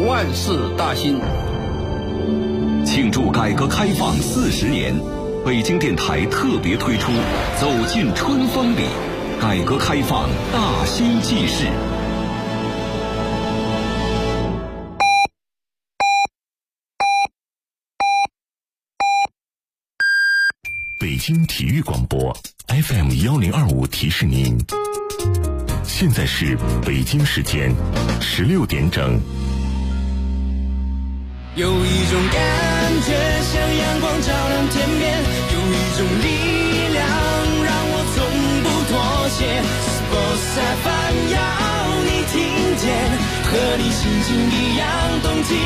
万事大兴。 庆祝改革开放40年，北京电台特别推出《走进春风里》，改革开放大兴纪事。 北京体育广播 FM1025提示您，现在是北京时间16点整。 有一种感觉像阳光照亮天边，有一种力量让我从不妥协。Sports FM 要你听见，和你心情一样动起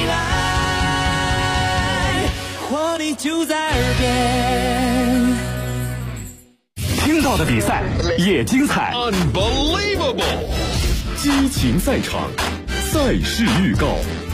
来，活力就在耳边。 听到的比赛也精彩 Unbelievable！ 激情赛场，赛事预告。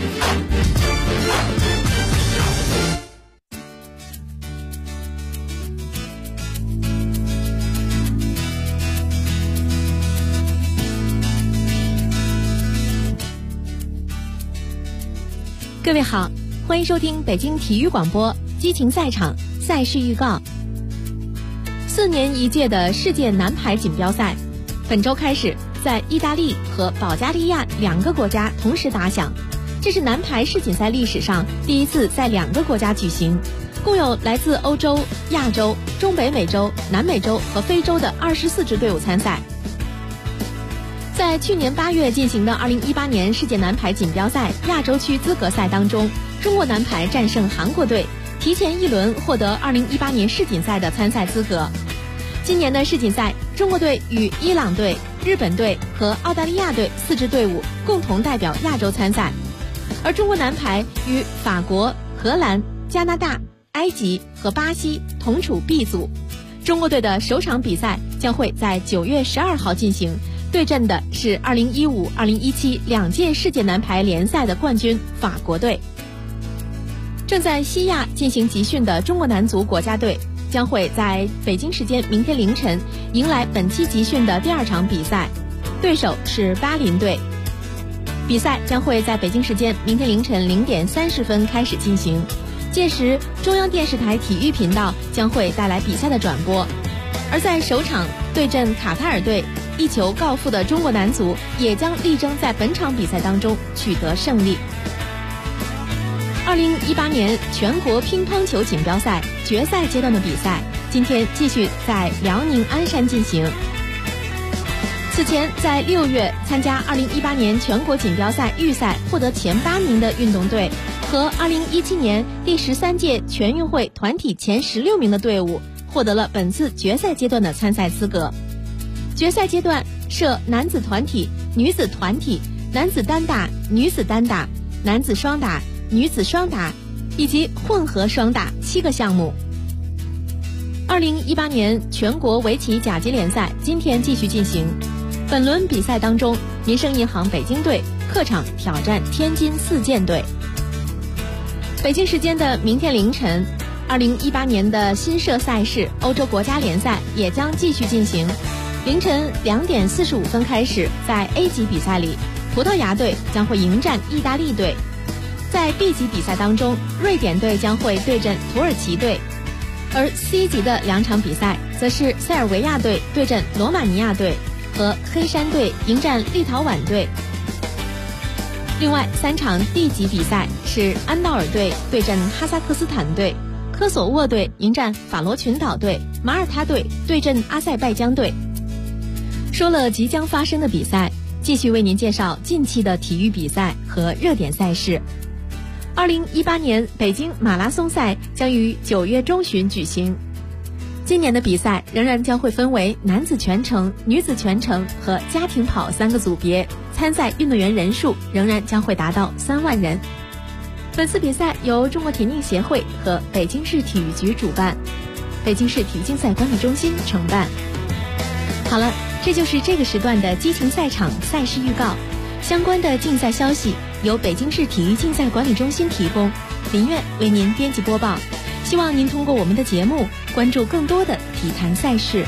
各位好，欢迎收听北京体育广播激情赛场赛事预告。4年一届的世界男排锦标赛本周开始在意大利和保加利亚2个国家同时打响，这是男排世锦赛历史上第一次在2个国家举行，共有来自欧洲、亚洲、中北美洲、南美洲和非洲的24支队伍参赛。在去年8月进行的2018年世界男排锦标赛亚洲区资格赛当中，中国男排战胜韩国队，提前1轮获得2018年世锦赛的参赛资格。今年的世锦赛，中国队与伊朗队、日本队和澳大利亚队4支队伍共同代表亚洲参赛，而中国男排与法国、荷兰、加拿大、埃及和巴西同处 B 组。中国队的首场比赛将会在9月12号进行，对阵的是2015、2017 2届世界男排联赛的冠军法国队。正在西亚进行集训的中国男足国家队将会在北京时间明天凌晨迎来本期集训的第2场比赛，对手是巴林队。比赛将会在北京时间明天凌晨0点30分开始进行，届时中央电视台体育频道将会带来比赛的转播。而在首场对阵卡塔尔队1球告负的中国男足也将力争在本场比赛当中取得胜利。2018年全国乒乓球锦标赛决赛阶段的比赛今天继续在辽宁鞍山进行。此前在6月参加2018年全国锦标赛预赛获得前8名的运动队和2017年第13届全运会团体前16名的队伍获得了本次决赛阶段的参赛资格。决赛阶段设男子团体、女子团体、男子单打、女子单打、男子双打、女子双打以及混合双打7个项目。2018年全国围棋甲级联赛今天继续进行，本轮比赛当中，民生银行北京队客场挑战天津4箭队。北京时间的明天凌晨，2018年的新设赛事欧洲国家联赛也将继续进行。凌晨2点45分开始，在 A 级比赛里，葡萄牙队将会迎战意大利队。在 B 级比赛当中，瑞典队将会对阵土耳其队，而 C 级的2场比赛则是塞尔维亚队对阵罗马尼亚队和黑山队迎战立陶宛队。另外3场 D 级比赛是安道尔队对阵哈萨克斯坦队，科索沃队迎战法罗群岛队，马耳他队对阵阿塞拜疆队。说了即将发生的比赛，继续为您介绍近期的体育比赛和热点赛事。2018年北京马拉松赛将于9月中旬举行。今年的比赛仍然将会分为男子全程、女子全程和家庭跑3个组别，参赛运动员人数仍然将会达到3万人。本次比赛由中国田径协会和北京市体育局主办，北京市体育竞赛管理中心承办。好了，这就是这个时段的激情赛场赛事预告。相关的竞赛消息由北京市体育竞赛管理中心提供，林苑为您编辑播报。希望您通过我们的节目关注更多的体坛赛事。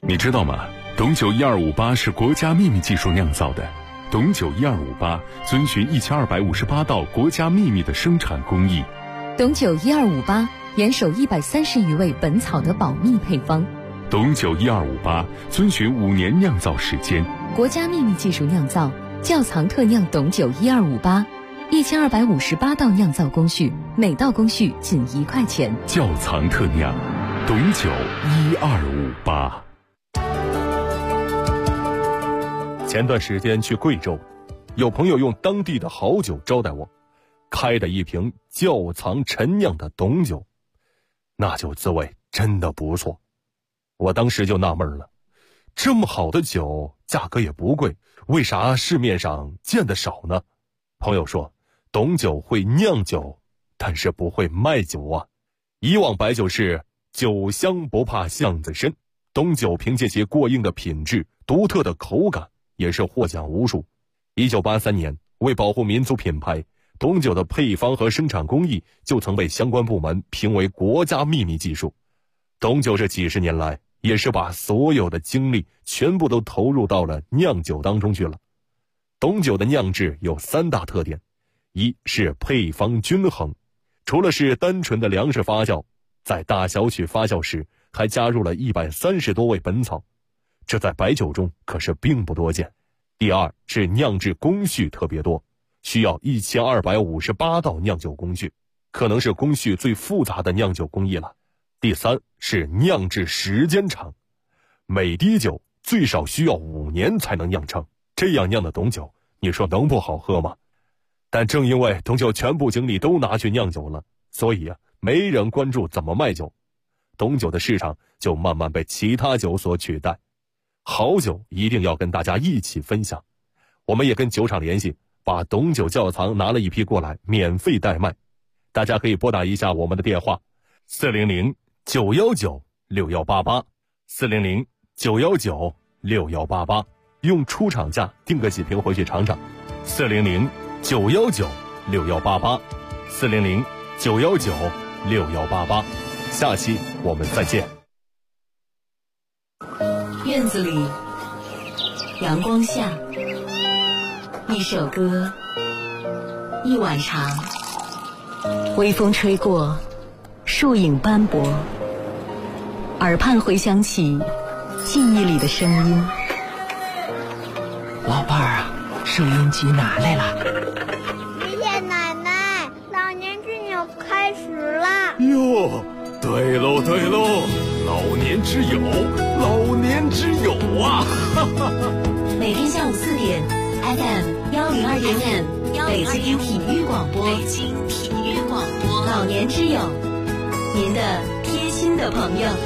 你知道吗？董酒1258是国家秘密技术酿造的。董酒1258遵循1258道国家秘密的生产工艺。 董酒1258严守130余味本草的保密配方。 董酒1258遵循5年酿造时间， 国家秘密技术酿造，窖藏特酿董酒1258，1258道酿造工序，每道工序仅1块钱。 窖藏特酿，董酒1258。 前段时间去贵州，有朋友用当地的好酒招待我，开的一瓶窖藏陈酿的董酒，那酒滋味真的不错。我当时就纳闷了，这么好的酒，价格也不贵，为啥市面上见得少呢？朋友说，董酒会酿酒，但是不会卖酒啊。以往白酒是酒香不怕巷子深，董酒凭借其过硬的品质、独特的口感，也是获奖无数。1983年，为保护民族品牌，董酒的配方和生产工艺就曾被相关部门评为国家秘密技术。董酒这几十年来，也是把所有的精力全部都投入到了酿酒当中去了。董酒的酿制有3大特点，一是配方均衡，除了是单纯的粮食发酵，在大小曲发酵时还加入了130多味本草，这在白酒中可是并不多见。第二是酿制工序特别多，需要1258道酿酒工序，可能是工序最复杂的酿酒工艺了。第三是酿制时间长，每滴酒最少需要5年才能酿成，这样酿的董酒，你说能不好喝吗？但正因为董酒全部精力都拿去酿酒了，所以没人关注怎么卖酒，董酒的市场就慢慢被其他酒所取代。好酒一定要跟大家一起分享，我们也跟酒厂联系，把董酒窖藏拿了一批过来，免费代卖。大家可以拨打一下我们的电话400-919-6188，400-919-6188，用出厂价订个几瓶回去尝尝。400-919-6188，400-919-6188。下期我们再见。 院子里，阳光下，一首歌，一晚长，微风吹过，树影斑驳，耳畔回响起记忆里的声音。 老伴儿啊，收音机拿来了。 爷爷奶奶，老年之友开始了。 哟，对喽对喽，老年之友，老年之友啊！ 每天下午4点 ，FM 102.5，北京体育广播，北京体育广播，老年之友，您的贴心的朋友。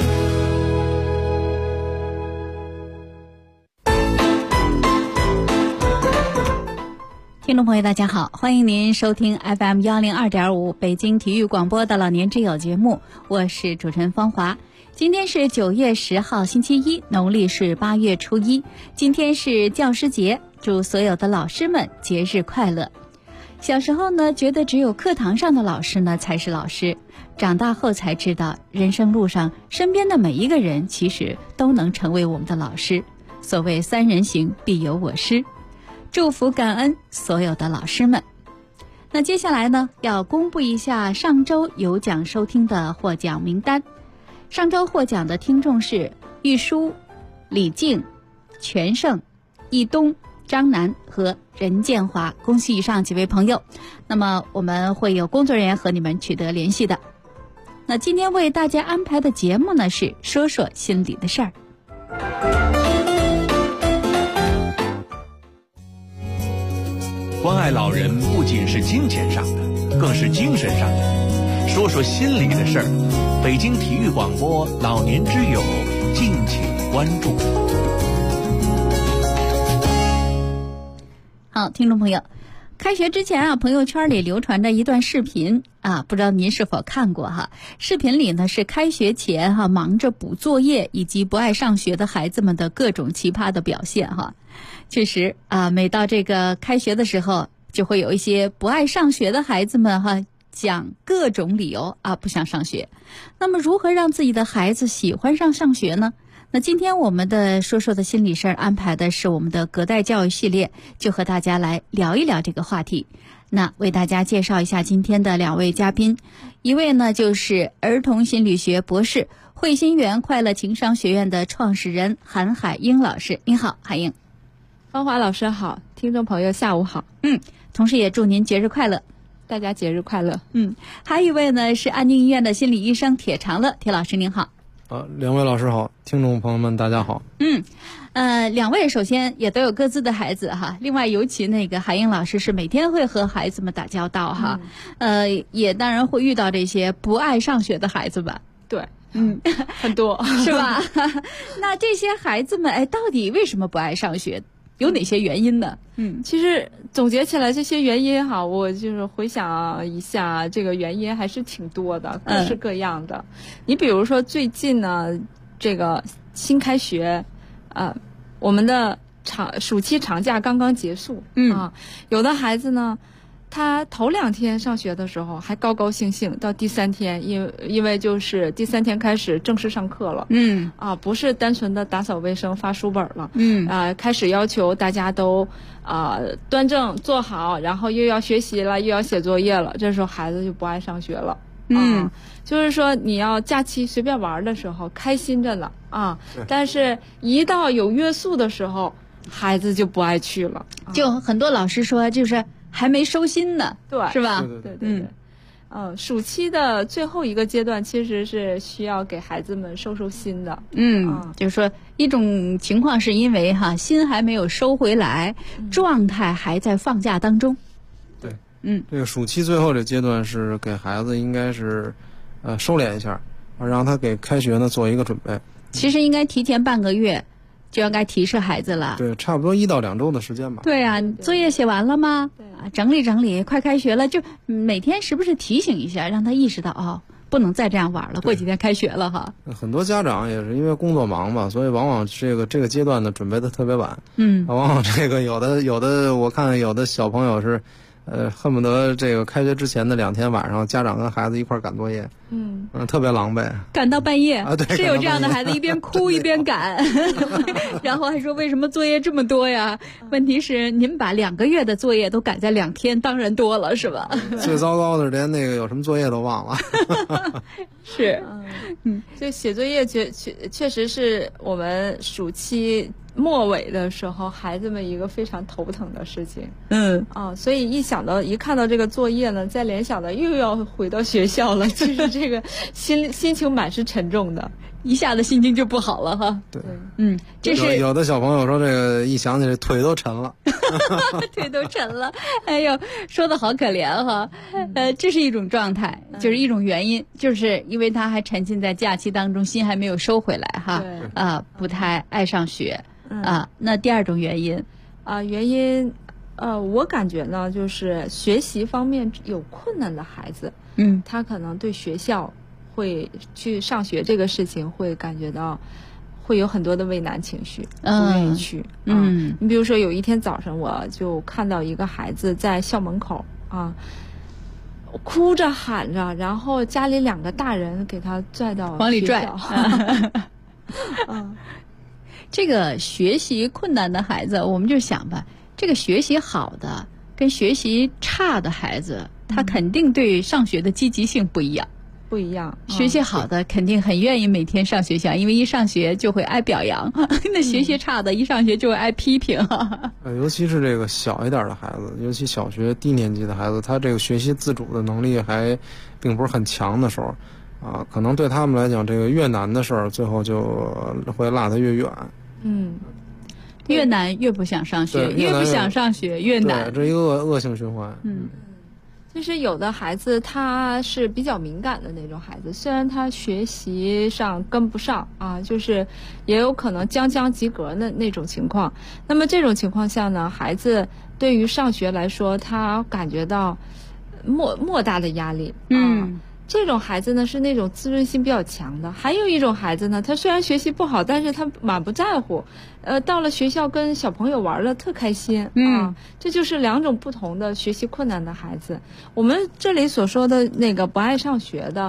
听众朋友大家好，欢迎您收听 FM 102.5北京体育广播的老年之友节目，我是主持人芳华。今天是9月10号星期一，农历是8月初1，今天是教师节，祝所有的老师们节日快乐。小时候呢，觉得只有课堂上的老师呢才是老师，长大后才知道，人生路上身边的每一个人其实都能成为我们的老师。所谓3人行必有我师，祝福感恩所有的老师们。那接下来呢，要公布一下上周有奖收听的获奖名单。上周获奖的听众是玉书、李静、全胜、易东、张楠和任建华，恭喜以上几位朋友。那么我们会有工作人员和你们取得联系的。那今天为大家安排的节目呢，是说说心里的事儿。 关爱老人不仅是金钱上的，更是精神上的。说说心里的事儿，北京体育广播老年之友，敬请关注。 好，听众朋友，开学之前啊，朋友圈里流传着一段视频啊，不知道您是否看过哈？视频里呢是开学前忙着补作业以及不爱上学的孩子们的各种奇葩的表现哈。确实啊，每到这个开学的时候，就会有一些不爱上学的孩子们讲各种理由啊不想上学。那么如何让自己的孩子喜欢上学呢？ 那今天我们的说说的心理事儿安排的是我们的隔代教育系列，就和大家来聊一聊这个话题。那为大家介绍一下今天的2位嘉宾，一位呢就是儿童心理学博士、汇心园快乐情商学院的创始人韩海英老师。您好，海英。 芳华老师好，听众朋友下午好。 同时也祝您节日快乐。 大家节日快乐。 还有一位呢是安定医院的心理医生铁长乐，铁老师您好。 2位老师好，听众朋友们大家好。 2位首先也都有各自的孩子哈，另外尤其那个海英老师是每天会和孩子们打交道哈，也当然会遇到这些不爱上学的孩子吧？ 对，很多是吧？那这些孩子们到底为什么不爱上学？有哪些原因呢？ 其实总结起来这些原因哈，我就是回想一下，这个原因还是挺多的，各式各样的。你比如说最近呢，这个新开学，我们的暑期长假刚刚结束，有的孩子呢，他头2天上学的时候还高高兴兴，到第3天，因为就是第3天开始正式上课了，不是单纯的打扫卫生发书本了，开始要求大家都端正坐好，然后又要学习了，又要写作业了，这时候孩子就不爱上学了。就是说你要假期随便玩的时候开心着呢但是一到有约束的时候，孩子就不爱去了。 就很多老师说就是还没收心呢， 对， 是吧？ 对。暑期的最后一个阶段其实是需要给孩子们收心的。 就是说一种情况是因为心还没有收回来，状态还在放假当中。 对，这个暑期最后这阶段是给孩子应该是收敛一下，让他给开学呢做一个准备。 其实应该提前半个月就应该提示孩子了。 对，差不多1到2周的时间吧。 对啊，作业写完了吗？整理整理，快开学了，就每天时不时提醒一下，让他意识到不能再这样玩了，过几天开学了哈。 很多家长也是因为工作忙嘛，所以往往这个阶段呢准备的特别晚。往往这个有的我看有的小朋友是恨不得这个开学之前的2天晚上，家长跟孩子一块赶作业，特别狼狈， 赶到半夜对， 是有这样的孩子，一边哭一边赶，然后还说为什么作业这么多呀？问题是您把2个月的作业都赶在2天，当然多了是吧？ 最糟糕的连那个有什么作业都忘了。 是， 就写作业确实是我们暑期末尾的时候孩子们一个非常头疼的事情。所以一看到这个作业呢，再联想到又要回到学校了，就是这个心情满是沉重的， 一下子心情就不好了哈。 对， 这是有的小朋友说这个一想起来腿都沉了。 腿都沉了，哎呦，说的好可怜哈。这是一种状态，就是一种原因，就是因为他还沉浸在假期当中，心还没有收回来哈。不太爱上学。那第2种原因我感觉呢，就是学习方面有困难的孩子，他可能对学校会去上学这个事情会感觉到会有很多的畏难情绪，不愿意去。你比如说有一天早上，我就看到一个孩子在校门口哭着喊着，然后家里2个大人给他拽到往里拽。这个学习困难的孩子，我们就想吧，这个学习好的跟学习差的孩子，他肯定对上学的积极性不一样。学习好的肯定很愿意每天上学校，因为一上学就会挨表扬。那学习差的一上学就会挨批评。 尤其是这个小一点的孩子，尤其小学低年级的孩子，他这个学习自主的能力还并不是很强的时候可能对他们来讲，这个越难的事儿最后就会落得越远。 越难越不想上学，越不想上学越难， 这一个恶性循环。 就是有的孩子他是比较敏感的那种孩子，虽然他学习上跟不上就是也有可能将及格的那种情况。那么这种情况下呢，孩子对于上学来说，他感觉到莫大的压力。这种孩子呢是那种自尊心比较强的。还有一种孩子呢，他虽然学习不好，但是他满不在乎，到了学校跟小朋友玩了特开心。这就是2种不同的学习困难的孩子。我们这里所说的那个不爱上学的，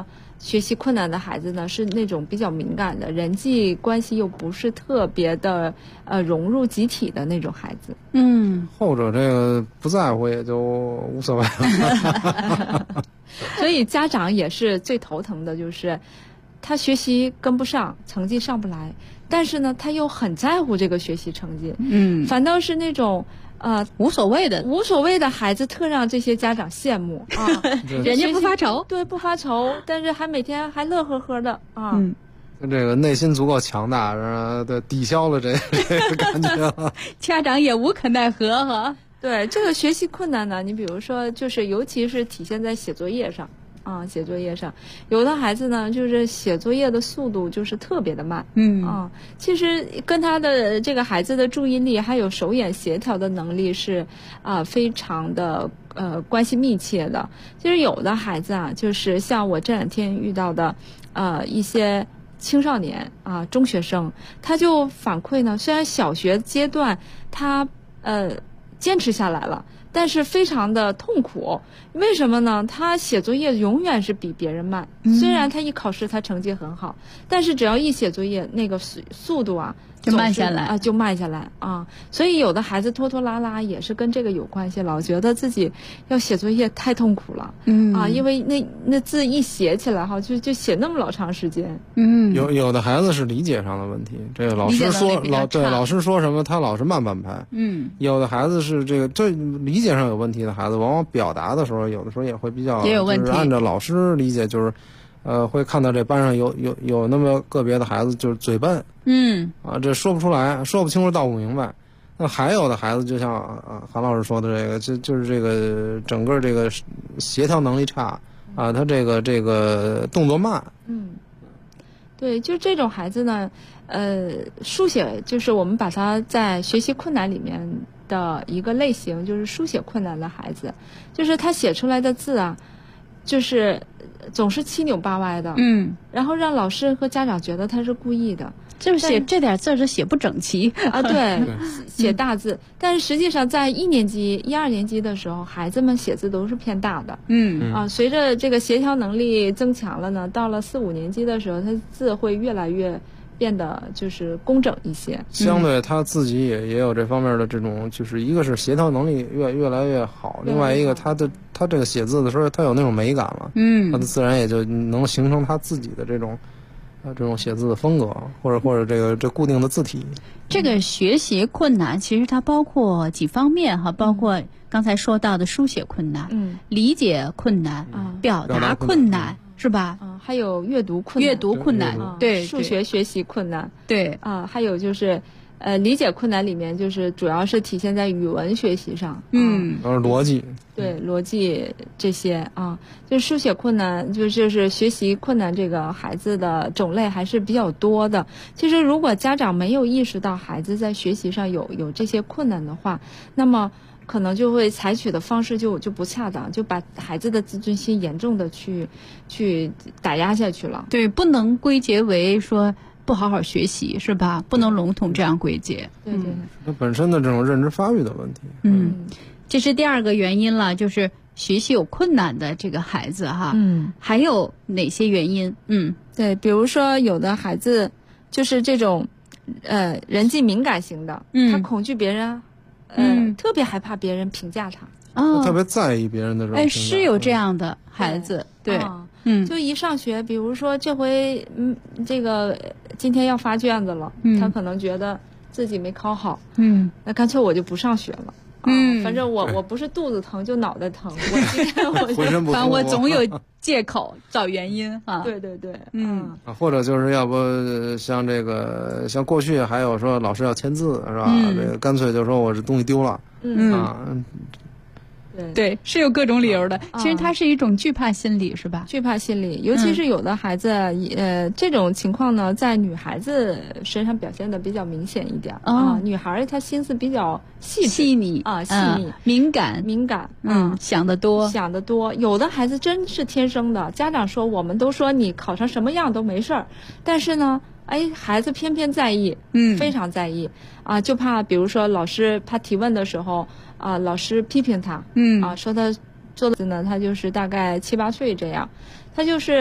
学习困难的孩子呢，是那种比较敏感的，人际关系又不是特别的融入集体的那种孩子。 后者这个不在乎也就无所谓了。 所以家长也是最头疼的，就是他学习跟不上，成绩上不来，但是呢，他又很在乎这个学习成绩。反倒是那种无所谓的孩子，特让这些家长羡慕啊。 人家不发愁， 对，不发愁，但是还每天还乐呵呵的啊。 这个内心足够强大，对，抵消了这个感觉。 家长也无可奈何哈。 对，这个学习困难呢，你比如说，就是尤其是体现在写作业上啊，写作业上，有的孩子呢，就是写作业的速度就是特别的慢。其实跟他的这个孩子的注意力还有手眼协调的能力是非常的关系密切的。其实有的孩子啊，就是像我这两天遇到的一些青少年啊，中学生，他就反馈呢，虽然小学阶段他坚持下来了，但是非常的痛苦。为什么呢？他写作业永远是比别人慢，虽然他一考试他成绩很好，但是只要一写作业，那个速度啊就慢下来就慢下来啊。所以有的孩子拖拖拉拉也是跟这个有关系，老觉得自己要写作业太痛苦了。因为那字一写起来哈，就写那么老长时间。 有的孩子是理解上的问题，这个老师说老师说什么他老是慢半拍。有的孩子是这理解上有问题的孩子，往往表达的时候有的时候也会比较， 也有问题， 就是按照老师理解，就是会看到这班上有那么个别的孩子就是嘴笨，这说不出来，说不清楚道不明白。那还有的孩子就像韩老师说的这个，就是这个整个这个协调能力差啊，他这个动作慢。 对，就这种孩子呢，书写就是我们把他在学习困难里面的一个类型，就是书写困难的孩子，就是他写出来的字啊，就是总是七扭八歪的，然后让老师和家长觉得他是故意的， 就是写这点字是写不整齐啊，对，写大字，但是实际上在1年级、1、2年级的时候，孩子们写字都是偏大的，随着这个协调能力增强了呢，到了4、5年级的时候，他字会越来越变得就是工整一些， 相对他自己也有这方面的这种，就是一个是协调能力越来越好，另外一个他这个写字的时候他有那种美感了，他自然也就能形成他自己的这种写字的风格，或者这固定的字体。 这个学习困难其实它包括几方面哈，包括刚才说到的书写困难，理解困难，表达困难。是吧？ 还有阅读困难， 对， 数学学习困难， 对还有就是理解困难里面就是主要是体现在语文学习上， 逻辑， 对，逻辑这些啊，就是书写困难，就是学习困难，这个孩子的种类还是比较多的。其实如果家长没有意识到孩子在学习上有这些困难的话，那么可能就会采取的方式就不恰当，就把孩子的自尊心严重的去打压下去了。 对，不能归结为说不好好学习是吧？不能笼统这样归结。 对对， 它本身的这种认知发育的问题。 这是第2个原因了，就是学习有困难的这个孩子哈。还有哪些原因？ 对，比如说有的孩子就是这种人际敏感型的，他恐惧别人。特别害怕别人评价他， 特别在意别人的这种评价。 是有这样的孩子，对， 就一上学，比如说这回这个今天要发卷子了，他可能觉得自己没考好，那干脆我就不上学了。反正我不是肚子疼就脑袋疼，我今天我浑身不舒服， 反正我总有借口找原因啊。 对对对， 或者就是要不像过去还有说老师要签字是吧？这个干脆就说我这东西丢了， 对，是有各种理由的。其实它是一种惧怕心理，是吧？ 惧怕心理，尤其是有的孩子，这种情况呢，在女孩子身上表现的比较明显一点女孩她心思比较细腻细腻、敏感， 想得多。 有的孩子真是天生的，家长说我们都说你考成什么样都没事儿，但是呢，孩子偏偏在意，非常在意就怕比如说老师他提问的时候老师批评他，说他做的呢，他就是大概7、8岁这样，他就是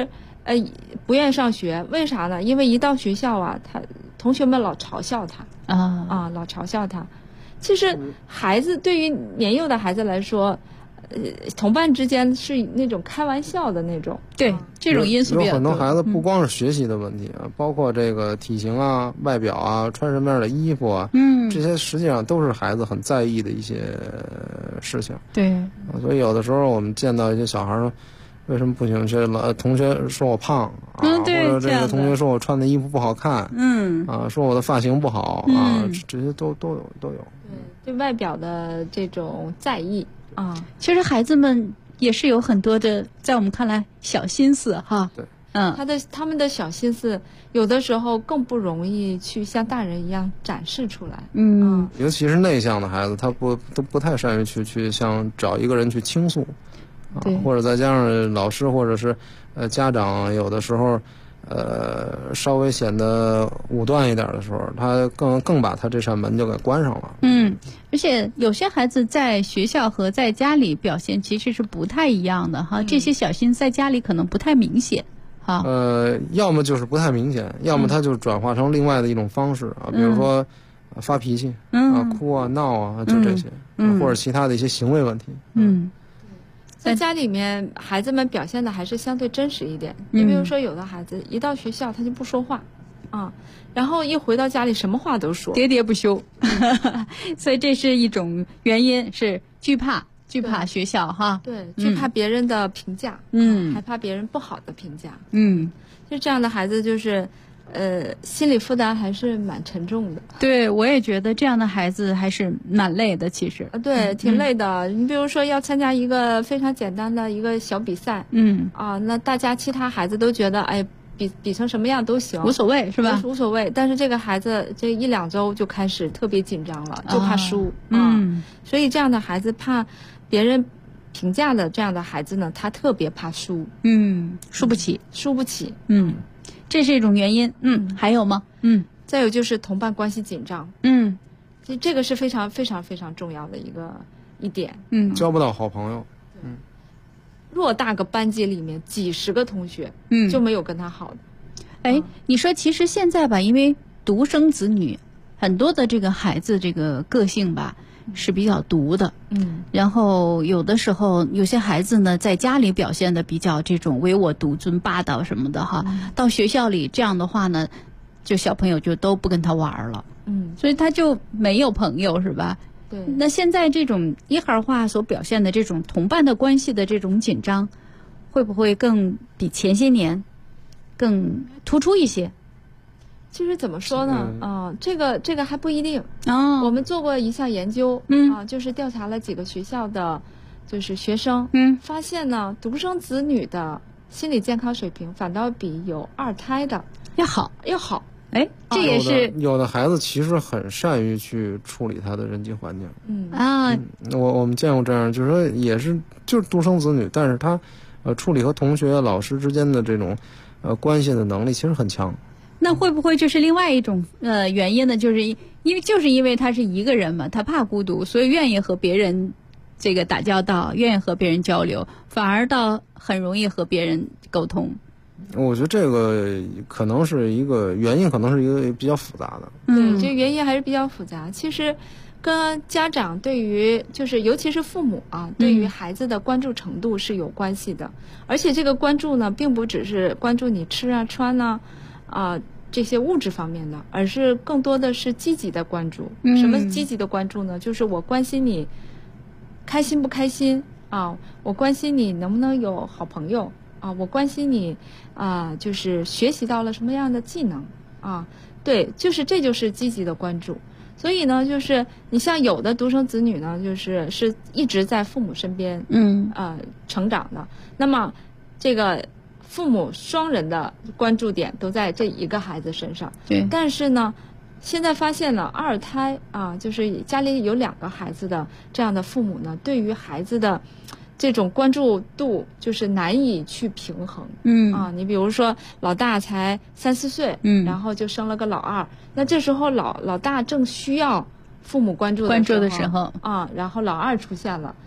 不愿意上学，为啥呢？因为一到学校啊，同学们老嘲笑他老嘲笑他。其实孩子对于年幼的孩子来说，同伴之间是那种开玩笑的那种， 对，这种因素比较多。 有很多孩子不光是学习的问题啊，包括这个体型啊、外表啊、穿什么样的衣服啊，这些实际上都是孩子很在意的一些事情。 对， 所以有的时候我们见到一些小孩说，为什么不行？这同学说我胖啊，或者这个同学说我穿的衣服不好看，说我的发型不好啊，这些都有。 对外表的这种在意其实孩子们也是有很多的，在我们看来小心思哈。 对， 他们的小心思有的时候更不容易去像大人一样展示出来。 尤其是内向的孩子，他都不太善于去像找一个人去倾诉。或者再加上老师或者是家长有的时候稍微显得武断一点的时候，他更把他这扇门就给关上了。 而且有些孩子在学校和在家里表现其实是不太一样的哈，这些小心在家里可能不太明显哈。 要么就是不太明显，要么他就转化成另外的一种方式比如说发脾气哭啊闹啊，就这些或者其他的一些行为问题。 在家里面，孩子们表现的还是相对真实一点。你比如说，有的孩子一到学校他就不说话，然后一回到家里什么话都说， 喋喋不休。所以这是一种原因，是惧怕学校哈。 对，惧怕别人的评价，害怕别人不好的评价。就这样的孩子就是心理负担还是蛮沉重的。 对，我也觉得这样的孩子还是蛮累的，其实。 对，挺累的。你比如说要参加一个非常简单的一个小比赛，那大家其他孩子都觉得，比成什么样都行， 无所谓是吧？ 无所谓。但是这个孩子这1-2周就开始特别紧张了，就怕输所以这样的孩子怕别人评价的这样的孩子呢，他特别怕输， 输不起。 这是一种原因。 还有吗？ 再有就是同伴关系紧张。其实这个是非常非常非常重要的一点。 交不到好朋友。 偌大个班级里面几十个同学，就没有跟他好的。 你说其实现在吧，因为独生子女，很多的这个孩子这个个性吧是比较独的。然后有的时候有些孩子呢，在家里表现的比较这种唯我独尊、霸道什么的哈，到学校里这样的话呢，就小朋友就都不跟他玩了。所以他就没有朋友，是吧？ 对。 那现在这种一孩化所表现的这种同伴的关系的这种紧张，会不会更比前些年更突出一些？ 其实怎么说呢？这个还不一定。我们做过一项研究，就是调查了几个学校的，就是学生，发现呢，独生子女的心理健康水平反倒比有2胎的要好。这也是有的孩子其实很善于去处理他的人际环境。我们见过这样，就是说也是就是独生子女，但是他处理和同学、老师之间的这种关系的能力其实很强。 那会不会就是另外一种原因呢？就是因为他是一个人嘛，他怕孤独，所以愿意和别人这个打交道，愿意和别人交流，反而倒很容易和别人沟通。 我觉得这个可能是一个原因，可能是一个比较复杂的。 对，这个原因还是比较复杂。其实跟家长对于就是尤其是父母对于孩子的关注程度是有关系的。而且这个关注呢，并不只是关注你吃啊穿啊这些物质方面的，而是更多的是积极的关注。什么积极的关注呢？就是我关心你开心不开心我关心你能不能有好朋友我关心你就是学习到了什么样的技能对，这就是积极的关注。所以呢，就是你像有的独生子女呢，是一直在父母身边成长的，那么这个父母双人的关注点都在这一个孩子身上。 对， 但是呢，现在发现了2胎就是家里有2个孩子的这样的父母呢，对于孩子的这种关注度就是难以去平衡。你比如说老大才3、4岁，然后就生了个老二，那这时候老大正需要父母关注的时候然后老二出现了，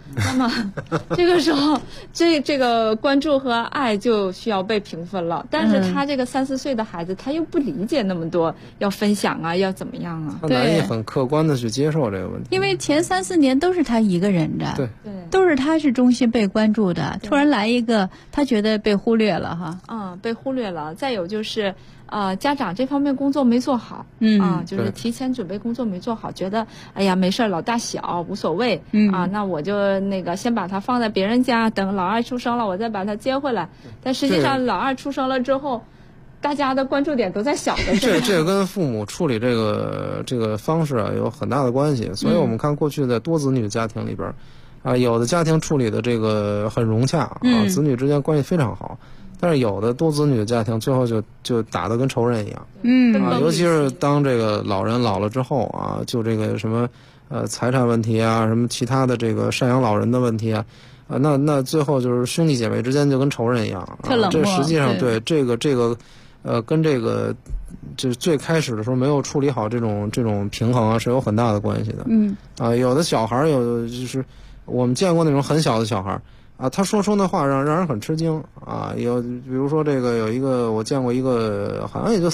那么这个时候，这个关注和爱就需要被平分了。但是他这个3、4岁的孩子，他又不理解那么多，要分享啊，要怎么样啊？ 他难以很客观的去接受这个问题。 因为前3、4年都是他一个人的， 对， 都是他是中心被关注的。突然来一个，他觉得被忽略了哈。 被忽略了。再有就是。家长这方面工作没做好，就是提前准备工作没做好，觉得哎呀没事儿，老大小无所谓，那我就先把他放在别人家，等老二出生了，我再把他接回来。但实际上老二出生了之后，大家的关注点都在小的身上。 这跟父母处理这个方式有很大的关系。所以我们看过去在多子女家庭里边，有的家庭处理的这个很融洽，子女之间关系非常好。但是有的多子女的家庭最后就打得跟仇人一样，尤其是当这个老人老了之后就这个什么财产问题啊，什么其他的这个赡养老人的问题啊，那最后就是兄弟姐妹之间就跟仇人一样这实际上对这个跟这个就是最开始的时候没有处理好这种平衡是有很大的关系的。有的小孩就是我们见过那种很小的小孩。他说出那话让人很吃惊有比如说这个有一个我见过一个好像也就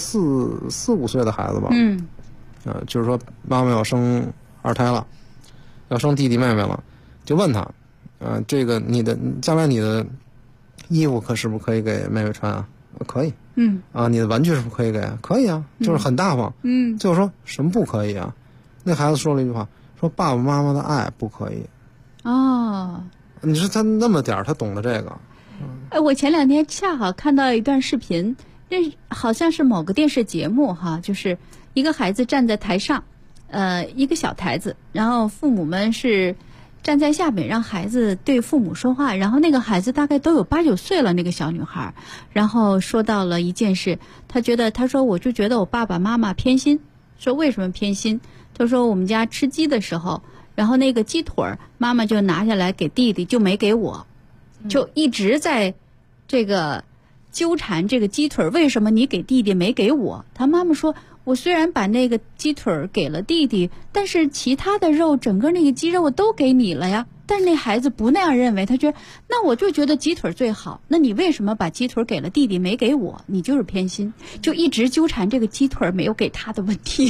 4、5岁的孩子吧，就是说妈妈要生2胎了，要生弟弟妹妹了，就问他，这个将来你的衣服是不是可以给妹妹穿啊？可以，你的玩具是不是可以给？可以啊，就是很大方，最后说什么不可以啊？那孩子说了一句话，说爸爸妈妈的爱不可以。你说他那么点儿，他懂得这个。 我前2天恰好看到一段视频，这好像是某个电视节目就是一个孩子站在台上，一个小台子，然后父母们是站在下面，让孩子对父母说话，然后那个孩子大概都有8、9岁了，那个小女孩，然后说到了一件事，他说我就觉得我爸爸妈妈偏心，说为什么偏心？他说我们家吃鸡的时候。然后那个鸡腿妈妈就拿下来给弟弟，就没给我，就一直在这个纠缠这个鸡腿为什么你给弟弟没给我？他妈妈说，我虽然把那个鸡腿给了弟弟，但是其他的肉，整个那个鸡肉我都给你了呀。但是那孩子不那样认为，他觉得那我就觉得鸡腿最好，那你为什么把鸡腿给了弟弟没给我？你就是偏心，就一直纠缠这个鸡腿没有给他的问题。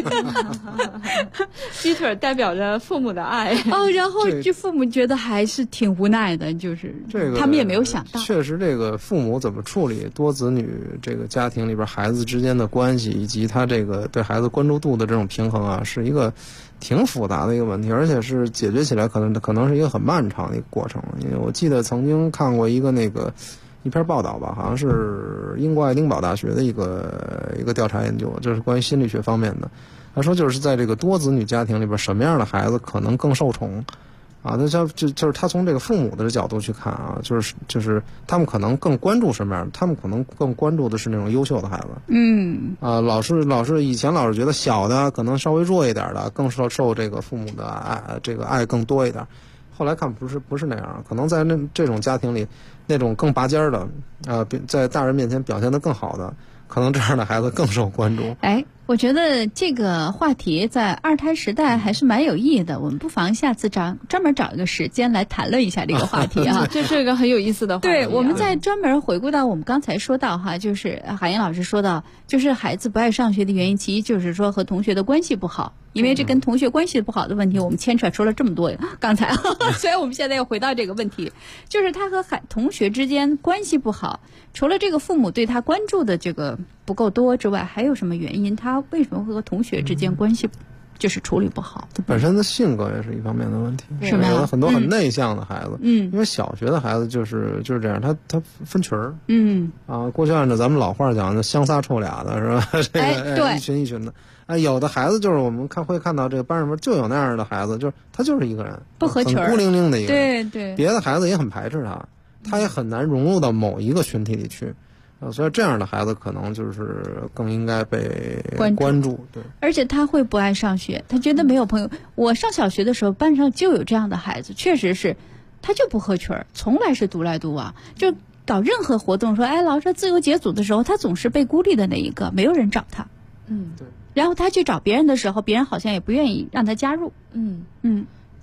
鸡腿代表着父母的爱然后这父母觉得还是挺无奈的，就是这个他们也没有想到。 确实，这个父母怎么处理多子女这个家庭里边孩子之间的关系，以及他这个对孩子关注度的这种平衡是一个挺复杂的一个问题，而且是解决起来可能是一个很漫长的一个过程。因为我记得曾经看过一篇报道吧，好像是英国爱丁堡大学的一个调查研究，就是关于心理学方面的。他说就是在这个多子女家庭里边，什么样的孩子可能更受宠那就是他从这个父母的角度去看就是他们可能更关注什么样，他们可能更关注的是那种优秀的孩子。老是以前老是觉得小的可能稍微弱一点的更受这个父母的爱，这个爱更多一点。后来看不是那样，可能在这种家庭里，那种更拔尖的在大人面前表现得更好的，可能这样的孩子更受关注。 我觉得这个话题在2胎时代还是蛮有意义的，我们不妨下次专门找一个时间来谈论一下这个话题这是一个很有意思的话题。 对，我们再专门回顾到我们刚才说到就是海燕老师说到，就是孩子不爱上学的原因，其一就是说和同学的关系不好，因为这跟同学关系不好的问题，我们牵扯出了这么多刚才所以我们现在要回到这个问题，就是他和同学之间关系不好，除了这个父母对他关注的这个不够多之外，还有什么原因？他为什么会和同学之间关系就是处理不好？ 他本身的性格也是一方面的问题， 是吧？ 有的很多很内向的孩子，因为小学的孩子就是这样，他分群儿，过去按照咱们老话讲，香仨臭俩的是吧？ 对， 一群一群的。有的孩子就是我们会看到这个班上面就有那样的孩子，就是他就是一个人， 不合群， 很孤零零的一个人， 对， 别的孩子也很排斥他也很难融入到某一个群体里去。所以这样的孩子可能就是更应该被关注。对， 而且他会不爱上学，他觉得没有朋友。我上小学的时候，班上就有这样的孩子，确实是，他就不合群，从来是独来独往，就搞任何活动说，老师自由节组的时候，他总是被孤立的那一个，没有人找他。 对。 然后他去找别人的时候，别人好像也不愿意让他加入。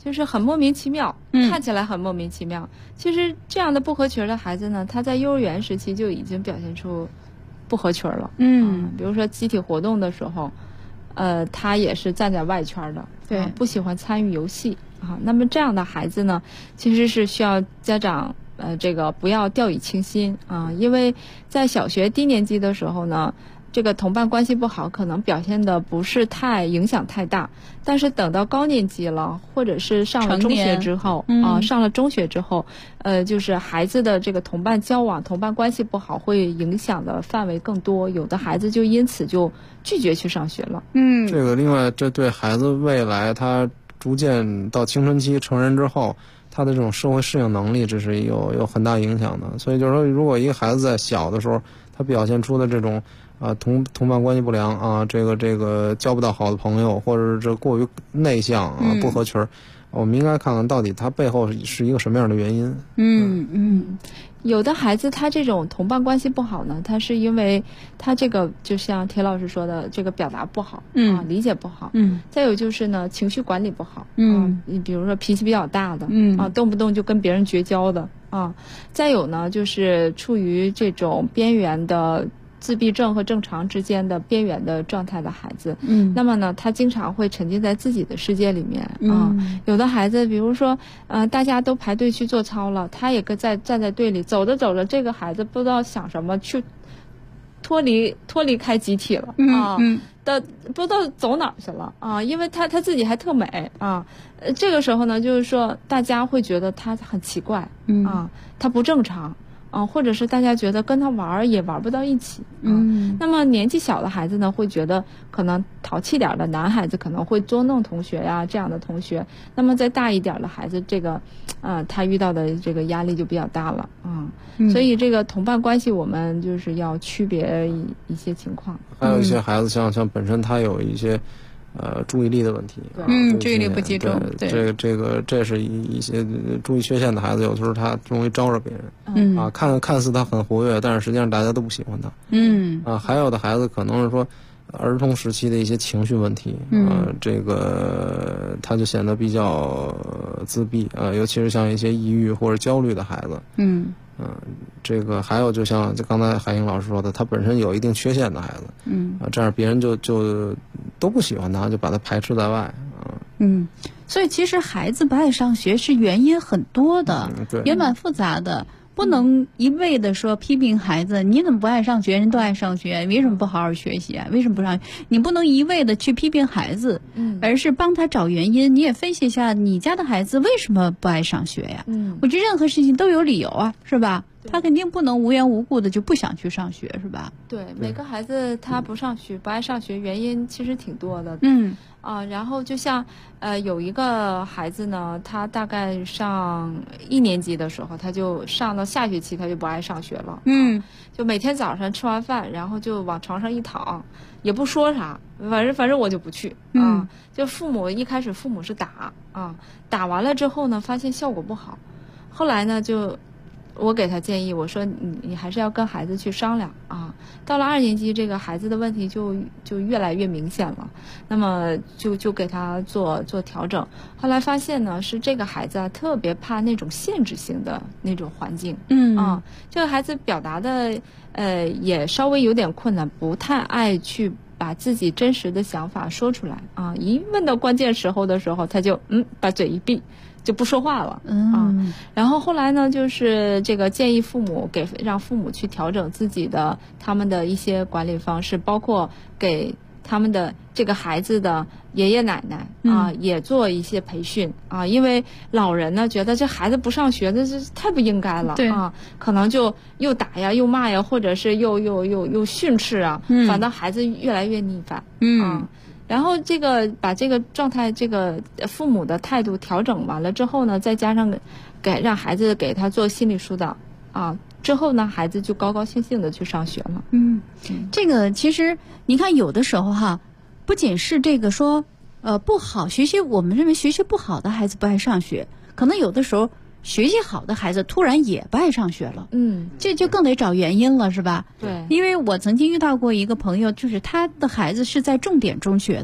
就是很莫名其妙，看起来很莫名其妙。其实这样的不合群的孩子呢，他在幼儿园时期就已经表现出不合群了。比如说集体活动的时候，他也是站在外圈的， 对， 不喜欢参与游戏啊。那么这样的孩子呢，其实是需要家长这个不要掉以轻心啊，因为在小学低年级的时候呢，这个同伴关系不好，可能表现的不是太影响太大，但是等到高年级了，或者是上了中学之后上了中学之后，就是孩子的这个同伴交往、同伴关系不好，会影响的范围更多，有的孩子就因此就拒绝去上学了。 这个另外，这对孩子未来他逐渐到青春期成人之后，他的这种社会适应能力，这是有很大影响的。所以就是说，如果一个孩子在小的时候，他表现出的这种同伴关系不良啊，这个交不到好的朋友，或者是这过于内向啊，不合群，我们应该看看到底他背后是一个什么样的原因。 有的孩子他这种同伴关系不好呢，他是因为他这个就像铁老师说的，这个表达不好理解不好。再有就是呢，情绪管理不好。你比如说脾气比较大的动不动就跟别人绝交的啊。再有呢，就是处于这种边缘的自闭症和正常之间的边缘的状态的孩子，那么呢，他经常会沉浸在自己的世界里面有的孩子，比如说，大家都排队去做操了，他也站在队里，走着走着，这个孩子不知道想什么，去脱离开集体了不知道走哪儿去了因为他自己还特美这个时候呢，就是说大家会觉得他很奇怪他不正常。或者是大家觉得跟他玩也玩不到一起那么年纪小的孩子呢，会觉得可能淘气点的男孩子可能会捉弄同学呀这样的同学，那么再大一点的孩子，这个他遇到的这个压力就比较大了所以这个同伴关系我们就是要区别一些情况。 还有一些孩子像本身他有一些注意力的问题注意力不集中， 对这是一些注意缺陷的孩子，有时候他容易招惹别人看似他很活跃，但是实际上大家都不喜欢他还有的孩子可能是说儿童时期的一些情绪问题这个他就显得比较自闭尤其是像一些抑郁或者焦虑的孩子这个还有就像刚才海英老师说的，他本身有一定缺陷的孩子这样别人就都不喜欢他，就把他排斥在外所以其实孩子不爱上学是原因很多的也蛮复杂的，不能一味的说批评孩子，你怎么不爱上学，人都爱上学，为什么不好好学习为什么不上学？你不能一味的去批评孩子而是帮他找原因，你也分析一下你家的孩子为什么不爱上学呀我觉得任何事情都有理由是吧？他肯定不能无缘无故的就不想去上学是吧？ 对，每个孩子他不上学不爱上学原因其实挺多的然后就像有一个孩子呢，他大概上1年级的时候，他就上到下学期他就不爱上学了就每天早上吃完饭然后就往床上一躺，也不说啥，反正我就不去就一开始父母是打完了之后呢，发现效果不好，后来呢就我给他建议，我说你还是要跟孩子去商量到了2年级，这个孩子的问题就越来越明显了，那么就给他做调整。后来发现呢，是这个孩子特别怕那种限制性的那种环境这个孩子表达的也稍微有点困难，不太爱去把自己真实的想法说出来一问到关键时候的时候，他就把嘴一闭就不说话了然后后来呢，就是这个建议父母让父母去调整他们的一些管理方式，包括给他们的这个孩子的爷爷奶奶也做一些培训因为老人呢觉得这孩子不上学那这太不应该了可能就又打呀又骂呀，或者是又训斥反倒孩子越来越逆反然后把这个状态，这个父母的态度调整完了之后呢，再加上让孩子给他做心理疏导之后呢，孩子就高高兴兴的去上学了这个其实你看有的时候不仅是这个说不好学习，我们认为学习不好的孩子不爱上学，可能有的时候学习好的孩子突然也不爱上学了这就更得找原因了是吧？ 对， 因为我曾经遇到过一个朋友，就是他的孩子是在重点中学的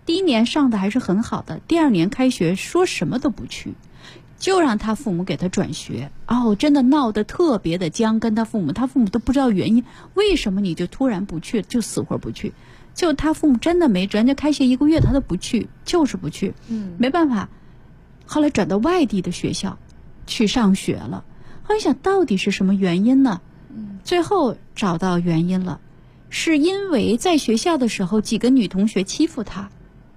第1年上的还是很好的，第2年开学说什么都不去，就让他父母给他转学。真的闹得特别的僵，跟他父母都不知道原因，为什么你就突然不去，就死活不去。就他父母真的人家开学1个月他都不去，就是不去。没办法，后来转到外地的学校去上学了。后来想到底是什么原因呢？最后找到原因了，是因为在学校的时候几个女同学欺负他，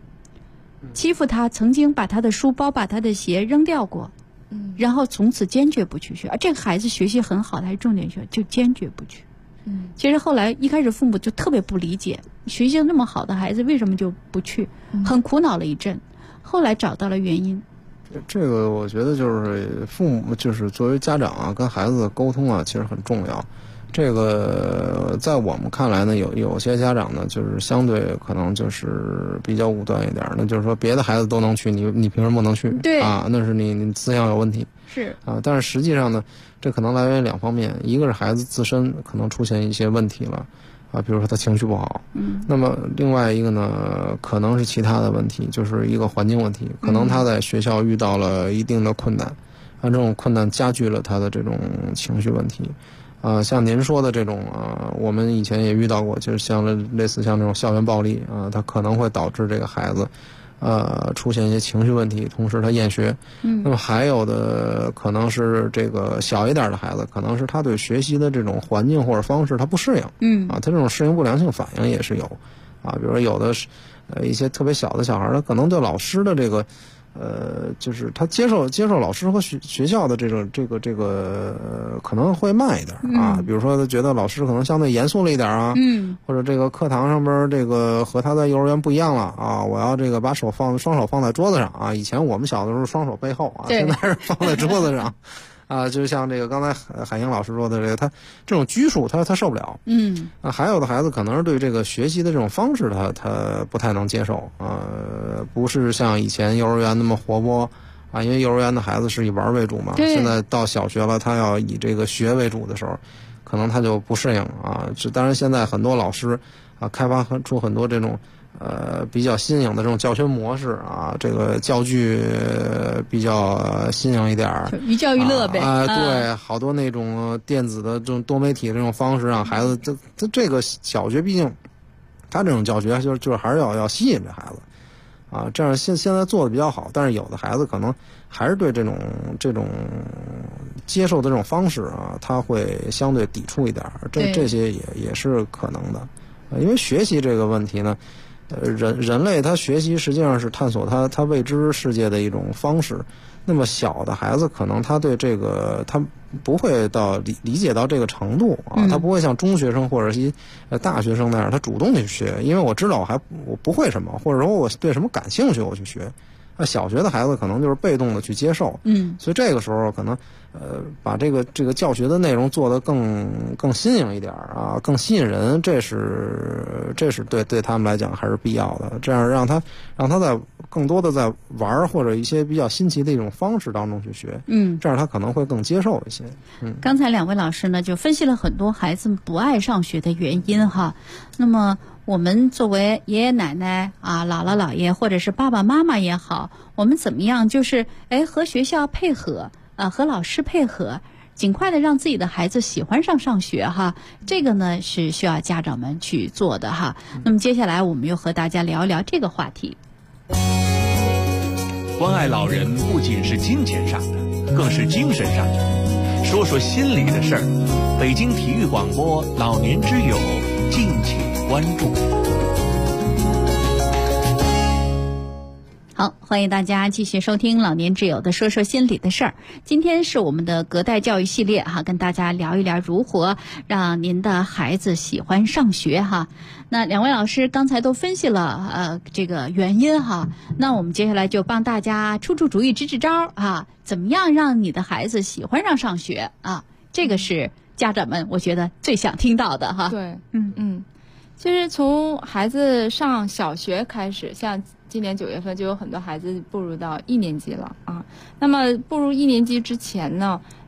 曾经把他的书包把他的鞋扔掉过，然后从此坚决不去学。这个孩子学习很好的，还是重点学，就坚决不去。其实后来一开始父母就特别不理解，学习那么好的孩子为什么就不去，很苦恼了一阵，后来找到了原因。 这个我觉得就是父母，就是作为家长啊，跟孩子的沟通啊，其实很重要。这个在我们看来呢，有些家长呢，就是相对可能就是比较武断一点，那就是说别的孩子都能去，你凭什么不能去？ 对啊，那是你思想有问题。 是啊，但是实际上呢，这可能来源于2方面，一个是孩子自身可能出现一些问题了。比如说他情绪不好，那么另外一个呢，可能是其他的问题，就是一个环境问题，可能他在学校遇到了一定的困难，这种困难加剧了他的这种情绪问题。像您说的这种我们以前也遇到过，就是类似像这种校园暴力它可能会导致这个孩子出现一些情绪问题，同时他厌学。那么还有的可能是这个小一点的孩子，可能是他对学习的这种环境或者方式他不适应。他这种适应不良性反应也是有。比如说有的一些特别小的小孩，他可能对老师的这个就是他接受老师和学校的这个可能会慢一点比如说他觉得老师可能相对严肃了一点或者这个课堂上边这个和他在幼儿园不一样了我要这个把双手放在桌子上以前我们小的时候双手背后现在是放在桌子上就像这个刚才海英老师说的这个，他这种拘束他受不了。还有的孩子可能是对这个学习的这种方式他不太能接受不是像以前幼儿园那么活泼因为幼儿园的孩子是以玩为主嘛，现在到小学了，他要以这个学为主的时候，可能他就不适应当然现在很多老师开发出很多这种比较新颖的这种教学模式这个教具比较新颖一点寓教于乐呗对，好多那种电子的这种多媒体的这种方式让孩子这个小学毕竟他这种教学就是还是要吸引这孩子这样现在做的比较好，但是有的孩子可能还是对这种接受的这种方式他会相对抵触一点这些也是可能的因为学习这个问题呢人类他学习实际上是探索他未知世界的一种方式。那么小的孩子可能他对这个他不会到理解到这个程度他不会像中学生或者一大学生那样他主动去学，因为我知道我不会什么，或者说我对什么感兴趣我去学。那小学的孩子可能就是被动的去接受所以这个时候可能把这个教学的内容做得更新颖一点更吸引人，这是对他们来讲还是必要的，这样让他在更多的在玩或者一些比较新奇的一种方式当中去学这样他可能会更接受一些刚才2位老师呢就分析了很多孩子不爱上学的原因那么我们作为爷爷奶奶姥姥姥爷或者是爸爸妈妈也好，我们怎么样就是和学校配合和老师配合，尽快的让自己的孩子喜欢上学这个呢是需要家长们去做的那么接下来我们又和大家聊一聊这个话题。 关爱老人不仅是金钱上的，更是精神上的。说说心里的事儿。北京体育广播老年之友，敬请关注。 好，欢迎大家继续收听老年之友的说说心里的事儿。今天是我们的隔代教育系列跟大家聊一聊如何让您的孩子喜欢上学那2位老师刚才都分析了这个原因那我们接下来就帮大家出主意支招怎么样让你的孩子喜欢上学这个是家长们我觉得最想听到的对其实从孩子上小学开始，像今年9月份就有很多孩子步入到1年级了那么步入1年级之前呢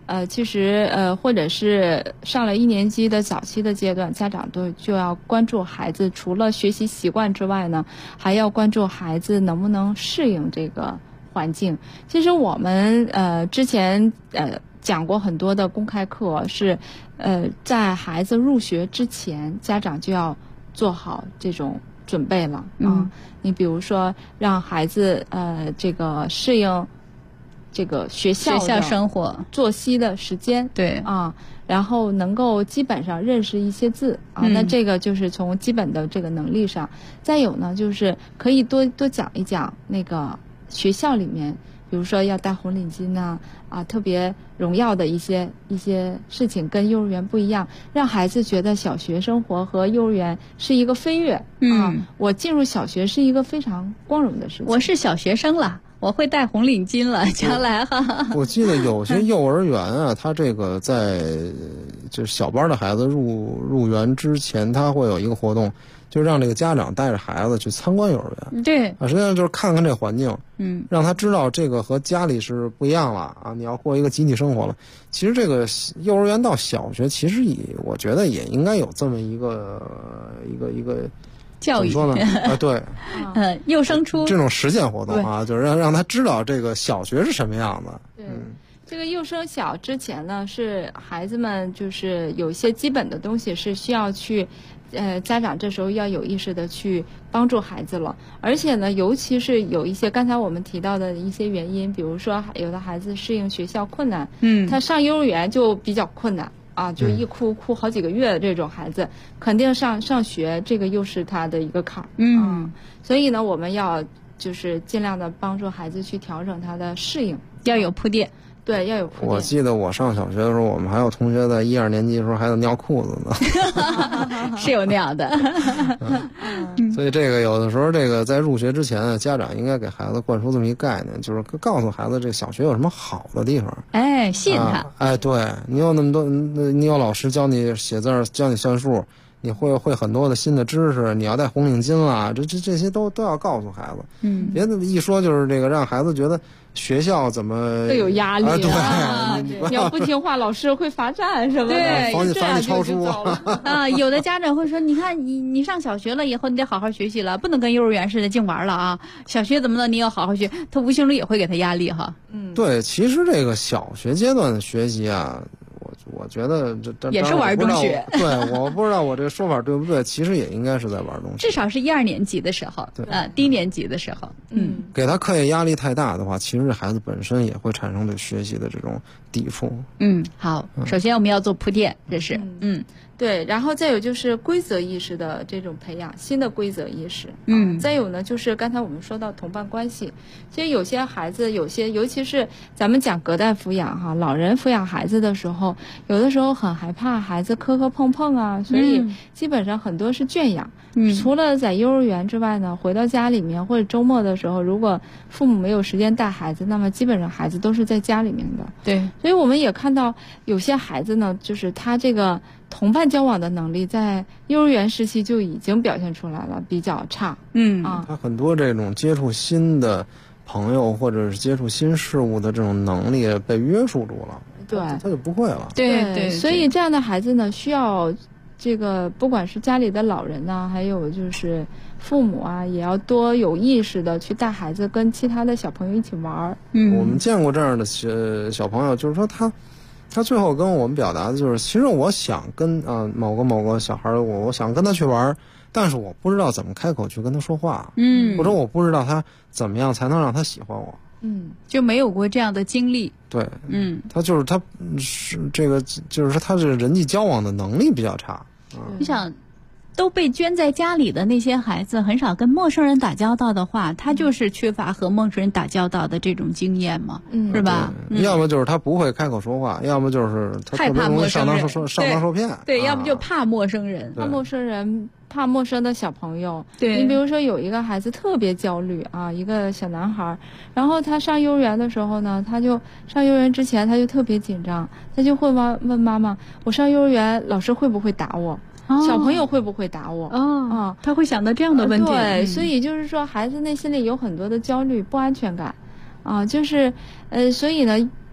其实或者是上了1年级的早期的阶段，家长就要关注孩子除了学习习惯之外呢，还要关注孩子能不能适应这个环境。其实我们之前讲过很多的公开课，是在孩子入学之前，家长就要做好这种准备了啊。你比如说让孩子这个适应这个学校生活作息的时间， 对啊，然后能够基本上认识一些字啊，那这个就是从基本的这个能力上。再有呢，就是可以多讲一讲那个学校里面，比如说要戴红领巾呐，特别荣耀的一些事情跟幼儿园不一样，让孩子觉得小学生活和幼儿园是一个飞跃我进入小学是一个非常光荣的事情。 我是小学生了，我会戴红领巾了，将来哈。 我记得有些幼儿园啊，他这个在就是小班的孩子入园之前，他会有一个活动，就让这个家长带着孩子去参观幼儿园。 对实际上就是看看这环境，让他知道这个和家里是不一样了啊！你要过一个集体生活了。其实这个幼儿园到小学，其实我觉得也应该有这么一个教育怎么说呢？对， 幼升初这种实践活动啊，就是让他知道这个小学是什么样的。 对，这个幼升小之前呢，是孩子们就是有一些基本的东西是需要去，家长这时候要有意识的去帮助孩子了。而且呢，尤其是有一些刚才我们提到的一些原因，比如说有的孩子适应学校困难，他上幼儿园就比较困难。就一哭好几个月的这种孩子，肯定上学这个又是他的一个坎儿。所以呢，我们要就是尽量的帮助孩子去调整他的适应， 要有铺垫。 对，要有铺垫。 我记得我上小学的时候，我们还有同学在1、2年级的时候还有尿裤子呢。 是有尿的。 所以这个有的时候，这个在入学之前，家长应该给孩子灌输这么一概念，就是告诉孩子这小学有什么好的地方。 吸引他。 对，你有那么多，你有老师教你写字，教你算数，你会很多的新的知识。你要戴红领巾啦，这些都要告诉孩子。别一说就是这个让孩子觉得学校怎么会有压力对， 你要不听话，老师会罚站什么的， 对， 罚你抄书有的家长会说，你看你上小学了以后，你得好好学习了，不能跟幼儿园似的净玩了啊！小学怎么了？你要好好学，他无形中也会给他压力哈。 对，其实这个小学阶段的学习啊，我觉得这也是玩中学。 对，我不知道我这个说法对不对，其实也应该是在玩中学。 至少是1、2年级的时候，低年级的时候， 给他课业压力太大的话，其实这孩子本身也会产生对学习的这种抵触。 好，首先我们要做铺垫，这是对，然后再有就是规则意识的这种培养，新的规则意识。再有呢，就是刚才我们说到同伴关系，其实有些孩子，尤其是咱们讲隔代抚养哈，老人抚养孩子的时候，有的时候很害怕孩子磕碰碰啊，所以基本上很多是圈养。除了在幼儿园之外呢，回到家里面或者周末的时候，如果父母没有时间带孩子，那么基本上孩子都是在家里面的。 对， 所以我们也看到有些孩子呢，就是他这个同伴交往的能力在幼儿园时期就已经表现出来了，比较差。 他很多这种接触新的朋友或者是接触新事物的这种能力被约束住了， 对， 他就不会了。 对，所以这样的孩子呢，需要这个不管是家里的老人呐，还有就是父母啊，也要多有意识的去带孩子跟其他的小朋友一起玩。 我们见过这样的小朋友，就是说他最后跟我们表达的就是，其实我想跟某个小孩，我想跟他去玩，但是我不知道怎么开口去跟他说话，或者我不知道他怎么样才能让他喜欢我， 就没有过这样的经历。 对，他是这个，就是说他这人际交往的能力比较差。 你想，都被圈在家里的那些孩子，很少跟陌生人打交道的话，他就是缺乏和陌生人打交道的这种经验嘛，是吧？ 要么就是他不会开口说话，要么就是他特别容易上当受骗。 对，要不就怕陌生人， 怕陌生人，怕陌生的小朋友。 对， 你比如说有一个孩子特别焦虑啊，一个小男孩，然后他上幼儿园的时候呢，他就上幼儿园之前他就特别紧张，他就会问妈妈，我上幼儿园老师会不会打我？小朋友会不会打我？ 他会想到这样的问题。 对，所以就是说，孩子内心里有很多的焦虑、不安全感，就是所以呢，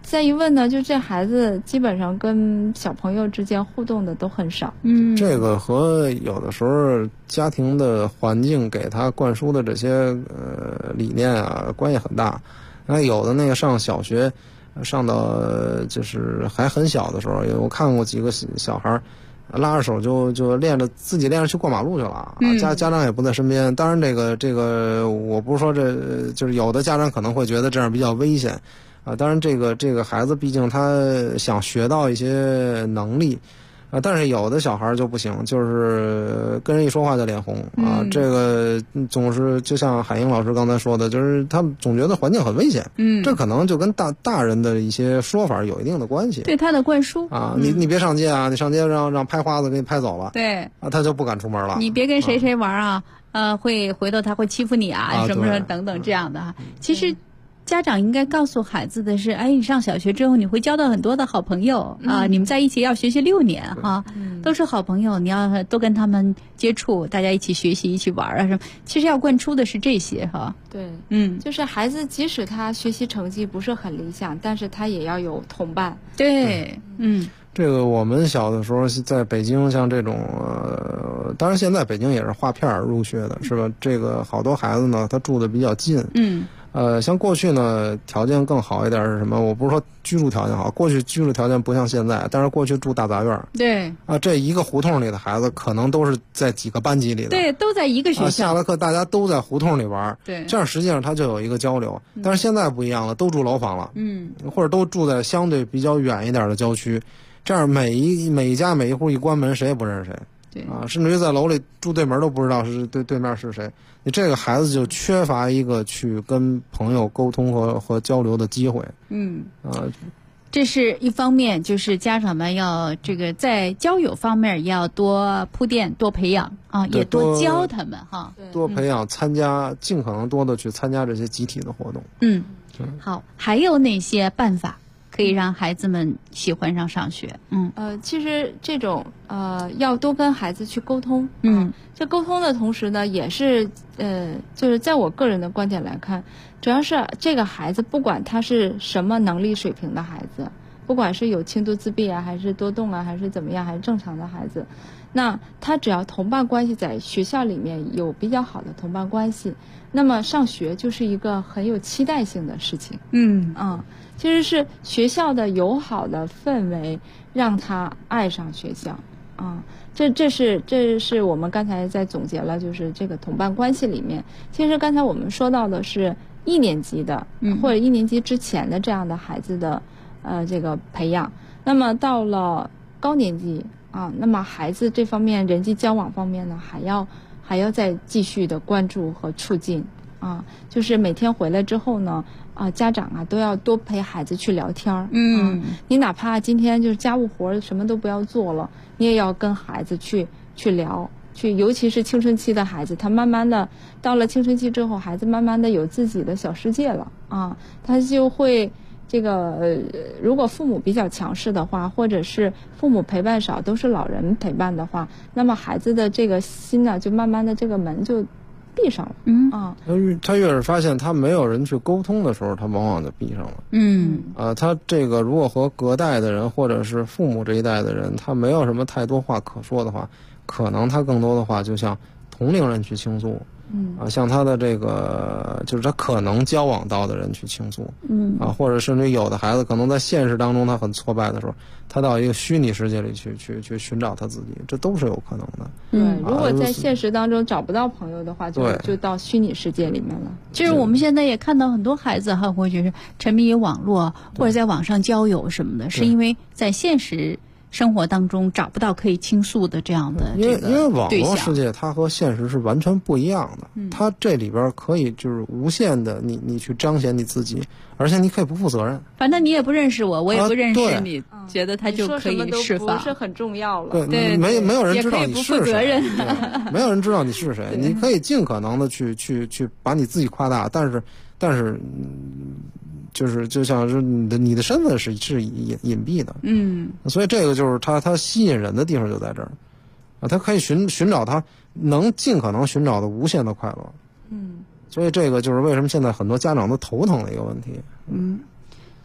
再一问呢，就这孩子基本上跟小朋友之间互动的都很少。 这个和有的时候家庭的环境给他灌输的这些理念啊关系很大。那有的那个上小学，上到就是还很小的时候，我看过几个小孩拉着手就自己练着去过马路去了啊，家长也不在身边。当然这个我不是说这就是有的家长可能会觉得这样比较危险啊。当然这个孩子毕竟他想学到一些能力啊，但是有的小孩就不行，就是跟人一说话就脸红啊。这个总是就像海英老师刚才说的，就是他们总觉得环境很危险。这可能就跟大人的一些说法有一定的关系。 对他的灌输啊，你别上街啊，你上街让拍花子给你拍走了， 对啊，他就不敢出门了。 你别跟谁玩啊，会回头他会欺负你啊，什么什么等等这样的哈。其实。家长应该告诉孩子的是，哎，你上小学之后你会交到很多的好朋友啊，你们在一起要学习6年哈，都是好朋友，你要多跟他们接触，大家一起学习，一起玩啊什么。其实要灌输的是这些哈。 对，就是孩子即使他学习成绩不是很理想，但是他也要有同伴。 对， 这个我们小的时候在北京，像这种当然现在北京也是划片入学的，是吧？这个好多孩子呢，他住的比较近。像过去呢，条件更好一点是什么？我不是说居住条件好，过去居住条件不像现在，但是过去住大杂院。 对。 啊，这一个胡同里的孩子可能都是在几个班级里的。 对，都在一个学校。 下了课大家都在胡同里玩。 对。 这样实际上他就有一个交流，但是现在不一样了，都住楼房了。或者都住在相对比较远一点的郊区，这样每一家每一户一关门，谁也不认识谁。 对。 啊，甚至于在楼里住对门都不知道是对面是谁。你这个孩子就缺乏一个去跟朋友沟通和交流的机会。 这是一方面，就是家长们要这个在交友方面要多铺垫、多培养啊，也多教他们哈。 多培养尽可能多的去参加这些集体的活动。 好，还有哪些办法可以让孩子们喜欢上上学？ 其实这种要多跟孩子去沟通。这沟通的同时呢，也是就是在我个人的观点来看，主要是这个孩子不管他是什么能力水平的孩子，不管是有轻度自闭啊，还是多动啊，还是怎么样，还是正常的孩子，那他只要同伴关系在学校里面有比较好的同伴关系，那么上学就是一个很有期待性的事情。其实是学校的友好的氛围让他爱上学校这是我们刚才在总结了，就是这个同伴关系里面，其实刚才我们说到的是1年级的或者1年级之前的这样的孩子的这个培养，那么到了高年级那么孩子这方面人际交往方面呢，还要再继续的关注和促进就是每天回来之后呢家长都要多陪孩子去聊天你哪怕今天就是家务活什么都不要做了，你也要跟孩子去聊，尤其是青春期的孩子，他慢慢的到了青春期之后，孩子慢慢的有自己的小世界了他就会这个如果父母比较强势的话，或者是父母陪伴少，都是老人陪伴的话，那么孩子的这个心呢，就慢慢的这个门就闭上了。 他越是发现他没有人去沟通的时候，他往往就闭上了。他这个如果和隔代的人或者是父母这一代的人，他没有什么太多话可说的话，可能他更多的话就像同龄人去倾诉。向他的这个就是他可能交往到的人去倾诉。或者甚至有的孩子可能在现实当中他很挫败的时候，他到一个虚拟世界里去寻找他自己，这都是有可能的。 如果在现实当中找不到朋友的话，就到虚拟世界里面了。 就是我们现在也看到很多孩子或者是沉迷于网络或者在网上交友什么的，是因为在现实生活当中找不到可以倾诉的这样的这个对象。 因为网络世界它和现实是完全不一样的。它这里边可以就是无限的你去彰显你自己，而且你可以不负责任。 反正你也不认识我，我也不认识你，觉得他就可以释放。 不是很重要了。 对，没有人知道你是谁。没有人知道你是谁。你可以尽可能的去把你自己夸大，但是就是就像是你的身份是隐蔽的。所以这个就是他吸引人的地方就在这儿他可以寻找他能尽可能寻找的无限的快乐。所以这个就是为什么现在很多家长都头疼的一个问题。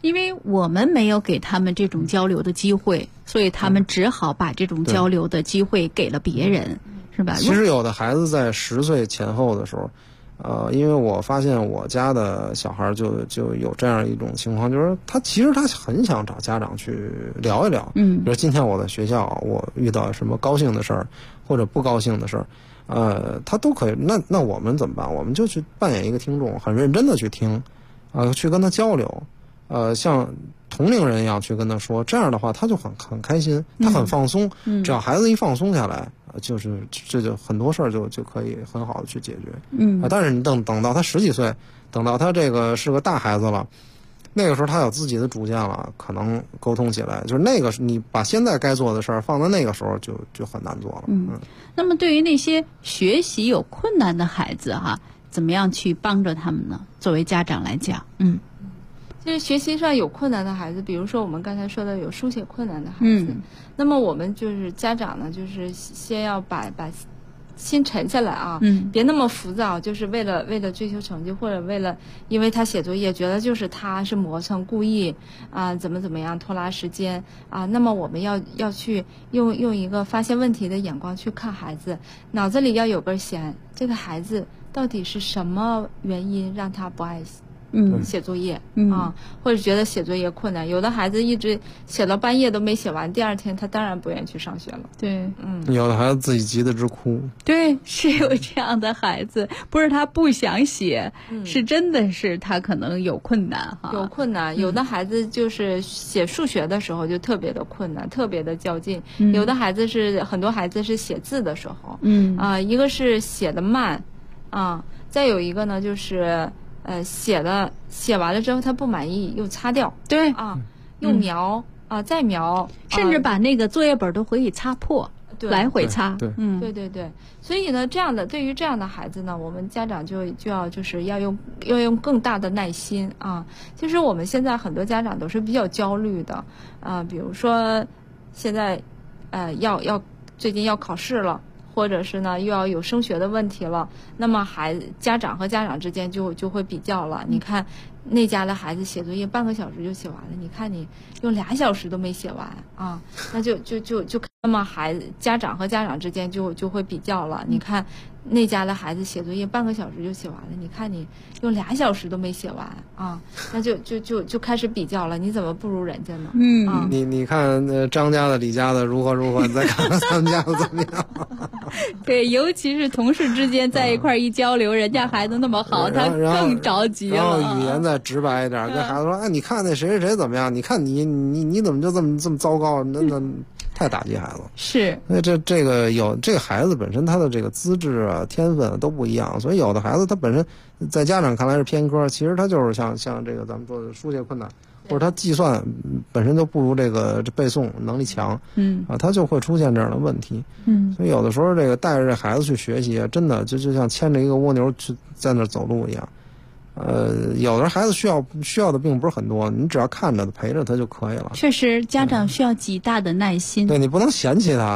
因为我们没有给他们这种交流的机会，所以他们只好把这种交流的机会给了别人，是吧？ 其实有的孩子在10岁前后的时候，因为我发现我家的小孩就有这样一种情况，就是其实他很想找家长去聊一聊，比如今天我在学校我遇到什么高兴的事儿或者不高兴的事儿，他都可以。那我们怎么办？我们就去扮演一个听众，很认真的去听，去跟他交流，像同龄人一样去跟他说，这样的话他就很开心，他很放松。只要孩子一放松下来，这就很多事儿就可以很好的去解决。但是你等到他10几岁，等到他这个是个大孩子了，那个时候他有自己的主见了，可能沟通起来就是那个你把现在该做的事儿放到那个时候就很难做了。 那么对于那些学习有困难的孩子怎么样去帮着他们呢？作为家长来讲， 其实学习上有困难的孩子，比如说我们刚才说的有书写困难的孩子，那么我们就是家长呢，就是先要把心沉下来啊，别那么浮躁，就是为了追求成绩，或者为了因为他写作业觉得就是他是磨蹭故意怎么样拖拉时间那么我们要去用一个发现问题的眼光去看孩子，脑子里要有根弦，这个孩子到底是什么原因让他不爱写作业或者觉得写作业困难。有的孩子一直写到半夜都没写完，第二天他当然不愿意去上学了。 对， 有的孩子自己急得直哭。 对，是有这样的孩子，不是他不想写，是真的是他可能有困难有困难。有的孩子就是写数学的时候就特别的困难，特别的较劲。有的孩子很多孩子是写字的时候，一个是写得慢再有一个呢就是写完了之后他不满意又擦掉， 对又描再描， 甚至把那个作业本都可以擦破，来回擦。 对，所以呢，对于这样的孩子呢，我们家长就要用更大的耐心其实我们现在很多家长都是比较焦虑的比如说现在最近要考试了，或者是呢又要有升学的问题了，那么家长和家长之间就会比较了。你看那家的孩子写作业半个小时就写完了，你看你用2小时都没写完那就那么家长和家长之间就会比较了。你看那家的孩子写作业半个小时就写完了，你看你用2小时都没写完那就开始比较了，你怎么不如人家呢？ 你看张家的李家的如何，你再看看他们家的怎么样？ 对，尤其是同事之间在一块一交流，人家孩子那么好，他更着急了。 然后语言再直白一点，跟孩子说：“你看那谁怎么样？你看你怎么就这么糟糕？那太打击孩子了。” 是。 那这个孩子本身他的这个资质天分都不一样，所以有的孩子他本身在家长看来是偏科，其实他就是像这个咱们说的书写困难，或者他计算本身就不如这背诵能力强，他就会出现这样的问题。所以有的时候这个带着这孩子去学习真的就像牵着一个蜗牛去在那走路一样。有的孩子需要的并不是很多，你只要看着陪着他就可以了。 确实，家长需要极大的耐心。 对，你不能嫌弃他。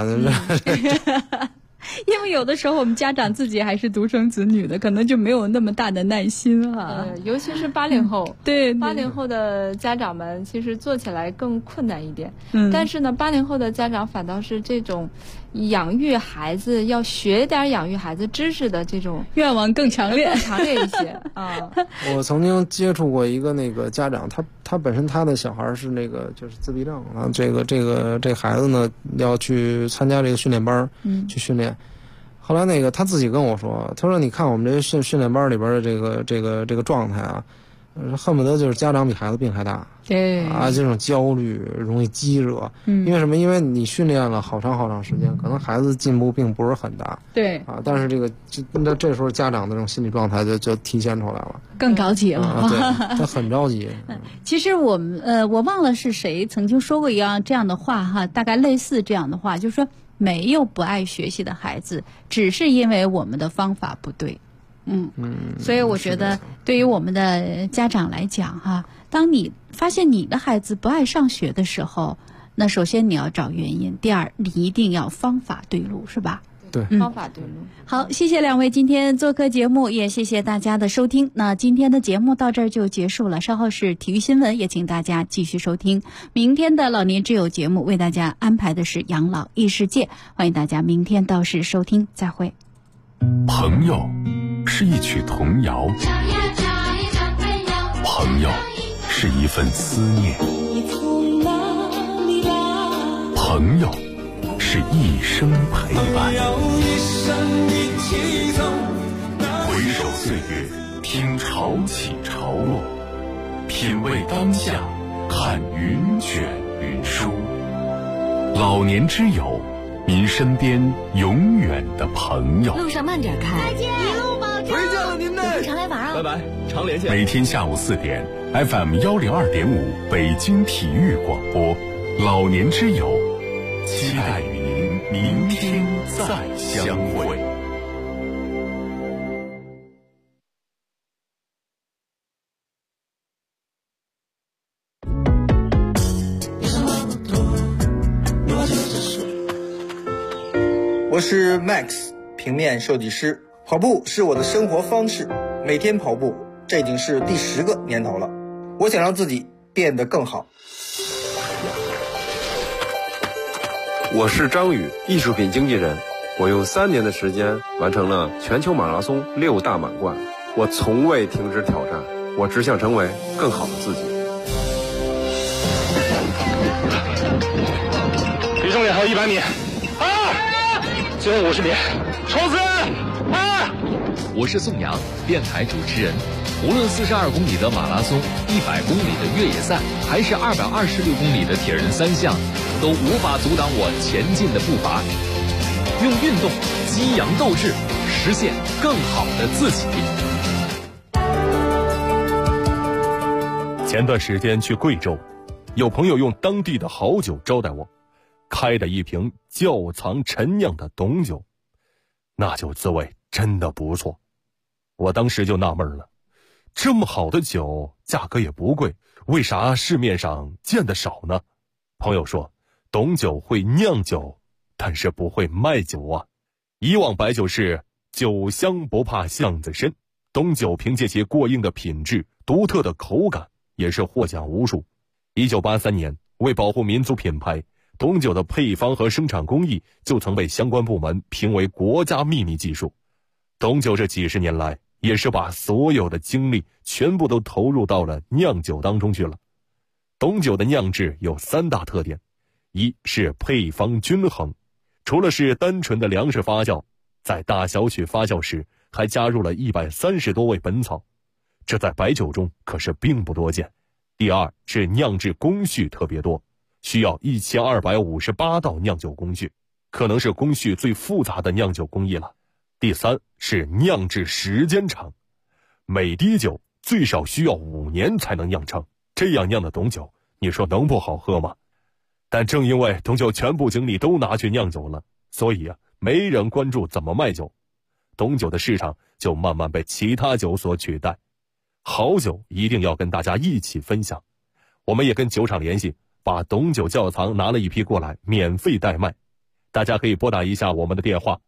因为有的时候我们家长自己还是独生子女的，可能就没有那么大的耐心尤其是80后， 对 80后的家长们其实做起来更困难一点。但是呢，80后的家长反倒是这种养育孩子要学点养育孩子知识的这种愿望更强烈一些我曾经接触过一个那个家长，他本身他的小孩是那个就是自闭症这个孩子呢要去参加这个训练班去训练。后来那个他自己跟我说，他说你看我们这训练班里边的这个状态恨不得就是家长比孩子病还大。 对这种焦虑容易激惹。因为什么？因为你训练了好长时间，可能孩子进步并不是很大。 对但是这时候家长的这种心理状态就体现出来了， 更着急了。 对，他很着急。 其实我忘了是谁曾经说过这样的话大概类似这样的话，就是说没有不爱学习的孩子，只是因为我们的方法不对。所以我觉得对于我们的家长来讲当你发现你的孩子不爱上学的时候，那首先你要找原因，第二你一定要方法对路，是吧？ 对， 方法对路。 好，谢谢两位今天做客节目，也谢谢大家的收听。那今天的节目到这儿就结束了，稍后是体育新闻，也请大家继续收听。明天的老年之友节目为大家安排的是养老异世界，欢迎大家明天到时收听，再会。 朋友是一曲童谣，朋友是一份思念，朋友是一生陪伴。回首岁月，听潮起潮落，品味当下，看云卷云舒。老年之友，您身边永远的朋友。 路上慢点开， 再见，一路保重。 回家了您嘞， 常来玩啊！ 拜拜，常连线。 每天下午4点 ，FM 102.5北京体育广播，老年之友，期待与您明天再相会。 我是 Max， 平面设计师。跑步是我的生活方式，每天跑步，这已经是第10个年头了。我想让自己变得更好。 我是张宇，艺术品经纪人。我用3年的时间完成了全球马拉松6大满贯。我从未停止挑战，我只想成为更好的自己。 离终点还有100米。最后50米，冲刺！ 我是宋阳，电台主持人。无论42公里的马拉松、100公里的越野赛，还是226公里的铁人3项，都无法阻挡我前进的步伐。用运动激扬斗志，实现更好的自己。 前段时间去贵州，有朋友用当地的好酒招待我，开的一瓶窖藏陈酿的董酒，那酒滋味真的不错。我当时就纳闷了，这么好的酒价格也不贵，为啥市面上见得少呢？朋友说，董酒会酿酒，但是不会卖酒啊。以往白酒是酒香不怕巷子深，董酒凭借其过硬的品质、独特的口感，也是获奖无数。1983年，为保护民族品牌，董酒的配方和生产工艺就曾被相关部门评为国家秘密技术。董酒这几十年来，也是把所有的精力全部都投入到了酿酒当中去了。董酒的酿制有3大特点，一是配方均衡，除了是单纯的粮食发酵，在大小曲发酵时还加入了130多味本草，这在白酒中可是并不多见。第二是酿制工序特别多，需要1258道酿酒工序，可能是工序最复杂的酿酒工艺了。第三是酿制时间长，每滴酒最少需要5年才能酿成，这样酿的董酒，你说能不好喝吗？但正因为董酒全部精力都拿去酿酒了，所以没人关注怎么卖酒，董酒的市场就慢慢被其他酒所取代。好酒一定要跟大家一起分享，我们也跟酒厂联系，把董酒窖藏拿了一批过来，免费代卖。大家可以拨打一下我们的电话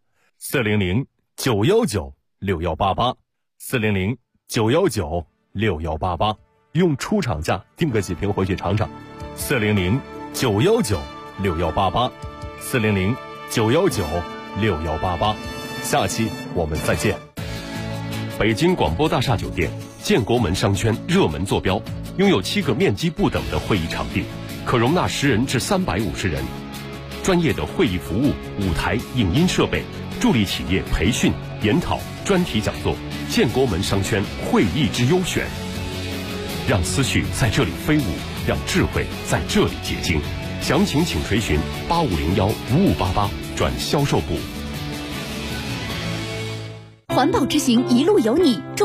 400-919-6188，400-919-6188，用出厂价订个几瓶回去尝尝。400-919-6188，400-919-6188。下期我们再见。 北京广播大厦酒店建国门商圈热门坐标，拥有7个面积不等的会议场地，可容纳10人至350人。专业的会议服务、舞台、影音设备，助力企业培训、研讨、专题讲座。建国门商圈会议之优选，让思绪在这里飞舞，让智慧在这里结晶。详情请垂询8501-5588转销售部。 环保之行，一路有你。